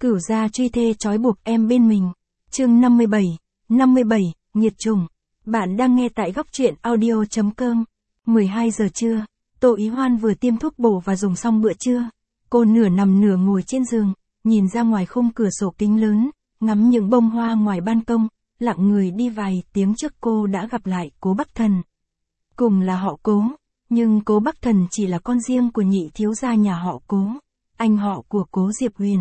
Cửu gia truy thê trói buộc em bên mình. Chương 57, nghiệt chủng. Bạn đang nghe tại góc truyện audio.com. 12 giờ trưa, Tô Ý Hoan vừa tiêm thuốc bổ và dùng xong bữa trưa. Cô nửa nằm nửa ngồi trên giường, nhìn ra ngoài khung cửa sổ kính lớn, ngắm những bông hoa ngoài ban công, lặng người đi vài tiếng trước cô đã gặp lại Cố Bắc Thần. Cùng là họ Cố, nhưng Cố Bắc Thần chỉ là con riêng của nhị thiếu gia nhà họ Cố, anh họ của Cố Diệp Huyền.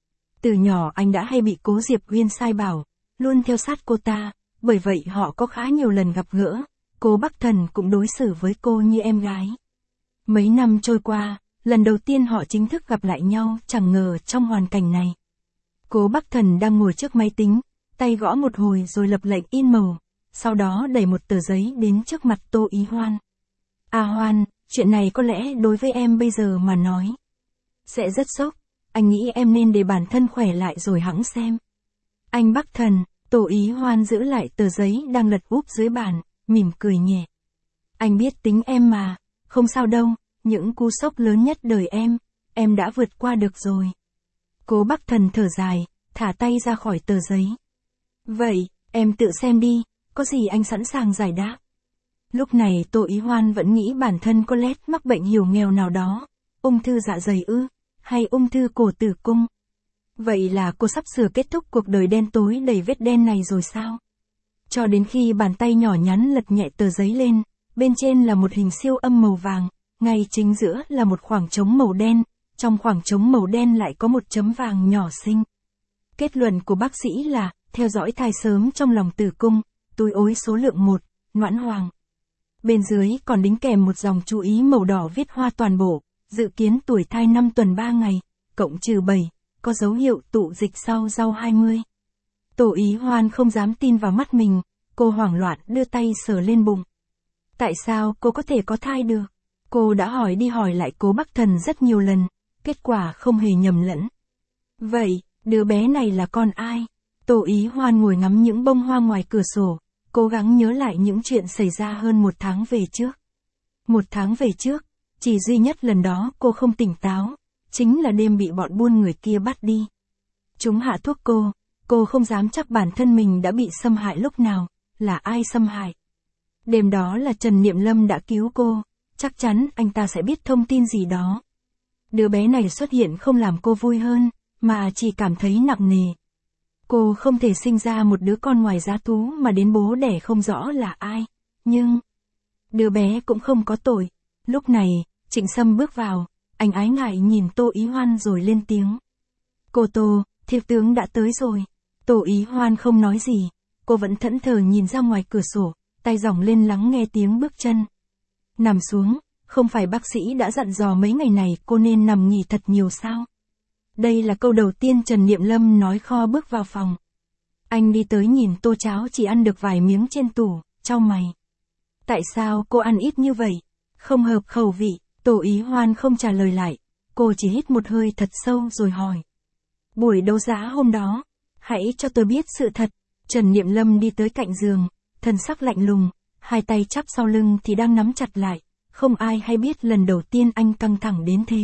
Từ nhỏ anh đã hay bị Cố Diệp Huyền sai bảo, luôn theo sát cô ta, bởi vậy họ có khá nhiều lần gặp gỡ, Cố Bắc Thần cũng đối xử với cô như em gái. Mấy năm trôi qua, lần đầu tiên họ chính thức gặp lại nhau, chẳng ngờ trong hoàn cảnh này. Cố Bắc Thần đang ngồi trước máy tính, tay gõ một hồi rồi lập lệnh in màu, sau đó đẩy một tờ giấy đến trước mặt Tô Ý Hoan. À Hoan, chuyện này có lẽ đối với em bây giờ mà nói sẽ rất sốc, anh nghĩ em nên để bản thân khỏe lại rồi hẵng xem. Anh Bắc Thần, Tô Ý Hoan giữ lại tờ giấy đang lật úp dưới bàn, mỉm cười nhẹ. Anh biết tính em mà, không sao đâu, những cú sốc lớn nhất đời em đã vượt qua được rồi. Cố Bắc Thần thở dài, thả tay ra khỏi tờ giấy. Vậy, em tự xem đi, có gì anh sẵn sàng giải đáp. Lúc này Tô Ý Hoan vẫn nghĩ bản thân có lẽ mắc bệnh hiểm nghèo nào đó, ung thư dạ dày ư, hay ung thư cổ tử cung. Vậy là cô sắp sửa kết thúc cuộc đời đen tối đầy vết đen này rồi sao? Cho đến khi bàn tay nhỏ nhắn lật nhẹ tờ giấy lên, bên trên là một hình siêu âm màu vàng, ngay chính giữa là một khoảng trống màu đen, trong khoảng trống màu đen lại có một chấm vàng nhỏ xinh. Kết luận của bác sĩ là, theo dõi thai sớm trong lòng tử cung, túi ối số lượng 1, noãn hoàng. Bên dưới còn đính kèm một dòng chú ý màu đỏ viết hoa toàn bộ, dự kiến tuổi thai 5 tuần 3 ngày, cộng trừ 7, có dấu hiệu tụ dịch sau rau 20. Tô Ý Hoan không dám tin vào mắt mình, cô hoảng loạn đưa tay sờ lên bụng. Tại sao cô có thể có thai được? Cô đã hỏi đi hỏi lại Cố Bắc Thần rất nhiều lần, kết quả không hề nhầm lẫn. Vậy, đứa bé này là con ai? Tô Ý Hoan ngồi ngắm những bông hoa ngoài cửa sổ, cố gắng nhớ lại những chuyện xảy ra hơn 1 tháng về trước. 1 tháng về trước, chỉ duy nhất lần đó cô không tỉnh táo, chính là đêm bị bọn buôn người kia bắt đi. Chúng hạ thuốc cô không dám chắc bản thân mình đã bị xâm hại lúc nào, là ai xâm hại. Đêm đó là Trần Niệm Lâm đã cứu cô, chắc chắn anh ta sẽ biết thông tin gì đó. Đứa bé này xuất hiện không làm cô vui hơn, mà chỉ cảm thấy nặng nề. Cô không thể sinh ra một đứa con ngoài giá thú mà đến bố đẻ không rõ là ai, nhưng đứa bé cũng không có tội. Lúc này, Trịnh Sâm bước vào, anh ái ngại nhìn Tô Ý Hoan rồi lên tiếng. Cô Tô, thiếu tướng đã tới rồi. Tô Ý Hoan không nói gì, cô vẫn thẫn thờ nhìn ra ngoài cửa sổ, tay giỏng lên lắng nghe tiếng bước chân. Nằm xuống, không phải bác sĩ đã dặn dò mấy ngày này cô nên nằm nghỉ thật nhiều sao? Đây là câu đầu tiên Trần Niệm Lâm nói kho bước vào phòng. Anh đi tới nhìn tô cháo chỉ ăn được vài miếng trên tủ, chau mày. Tại sao cô ăn ít như vậy? Không hợp khẩu vị. Tô Ý Hoan không trả lời lại, cô chỉ hít một hơi thật sâu rồi hỏi. Buổi đấu giá hôm đó, hãy cho tôi biết sự thật. Trần Niệm Lâm đi tới cạnh giường, thân sắc lạnh lùng, hai tay chắp sau lưng thì đang nắm chặt lại, không ai hay biết lần đầu tiên anh căng thẳng đến thế.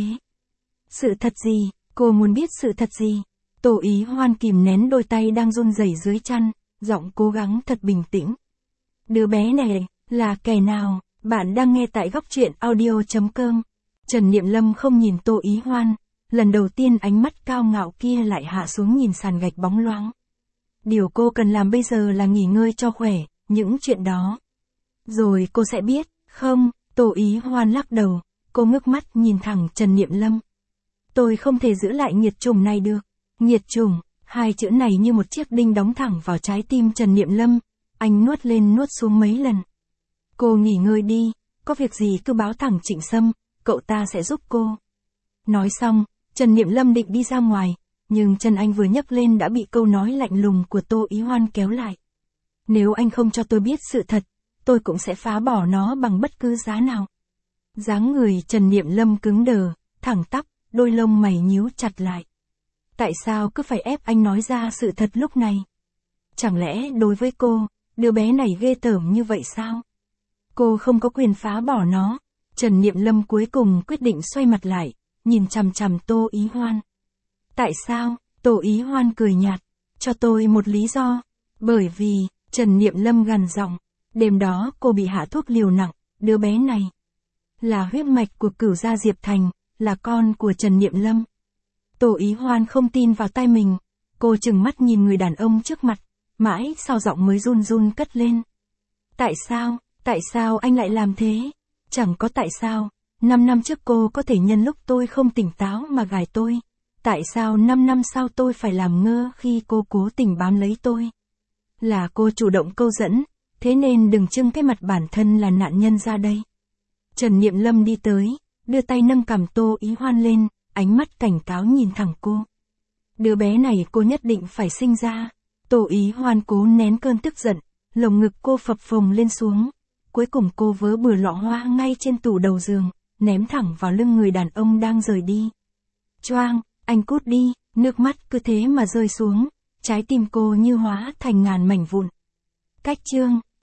Sự thật gì? Cô muốn biết sự thật gì? Tô Ý Hoan kìm nén đôi tay đang run rẩy dưới chăn, giọng cố gắng thật bình tĩnh. Đứa bé này, là kẻ nào? Bạn đang nghe tại góc truyện audio.com. Trần Niệm Lâm không nhìn Tô Ý Hoan, lần đầu tiên ánh mắt cao ngạo kia lại hạ xuống nhìn sàn gạch bóng loáng. Điều cô cần làm bây giờ là nghỉ ngơi cho khỏe, những chuyện đó. Rồi cô sẽ biết, không? Tô Ý Hoan lắc đầu, cô ngước mắt nhìn thẳng Trần Niệm Lâm. Tôi không thể giữ lại nghiệt chủng này được. Nghiệt chủng, hai chữ này như một chiếc đinh đóng thẳng vào trái tim Trần Niệm Lâm, anh nuốt lên nuốt xuống mấy lần. Cô nghỉ ngơi đi, có việc gì cứ báo thẳng Trịnh Sâm, cậu ta sẽ giúp cô. Nói xong, Trần Niệm Lâm định đi ra ngoài, nhưng chân anh vừa nhấc lên đã bị câu nói lạnh lùng của Tô Ý Hoan kéo lại. Nếu anh không cho tôi biết sự thật, tôi cũng sẽ phá bỏ nó bằng bất cứ giá nào. Dáng người Trần Niệm Lâm cứng đờ, thẳng tắp, đôi lông mày nhíu chặt lại. Tại sao cứ phải ép anh nói ra sự thật lúc này? Chẳng lẽ đối với cô, đứa bé này ghê tởm như vậy sao? Cô không có quyền phá bỏ nó. Trần Niệm Lâm cuối cùng quyết định xoay mặt lại, nhìn chằm chằm Tô Ý Hoan. Tại sao? Tô Ý Hoan cười nhạt, cho tôi một lý do. Bởi vì, Trần Niệm Lâm gằn giọng, đêm đó cô bị hạ thuốc liều nặng, đứa bé này là huyết mạch của Cửu gia Diệp Thành, là con của Trần Niệm Lâm. Tô Ý Hoan không tin vào tai mình, cô trừng mắt nhìn người đàn ông trước mặt, mãi sau giọng mới run run cất lên. Tại sao anh lại làm thế? Chẳng có tại sao, 5 năm trước cô có thể nhân lúc tôi không tỉnh táo mà gài tôi. Tại sao 5 năm sau tôi phải làm ngơ khi cô cố tình bám lấy tôi? Là cô chủ động câu dẫn, thế nên đừng trưng cái mặt bản thân là nạn nhân ra đây. Trần Niệm Lâm đi tới, đưa tay nâng cằm Tô Ý Hoan lên, ánh mắt cảnh cáo nhìn thẳng cô. Đứa bé này cô nhất định phải sinh ra. Tô Ý Hoan cố nén cơn tức giận, lồng ngực cô phập phồng lên xuống. Cuối cùng cô vớ bừa lọ hoa ngay trên tủ đầu giường, ném thẳng vào lưng người đàn ông đang rời đi. Choang, anh cút đi, nước mắt cứ thế mà rơi xuống, trái tim cô như hóa thành ngàn mảnh vụn. Cách chương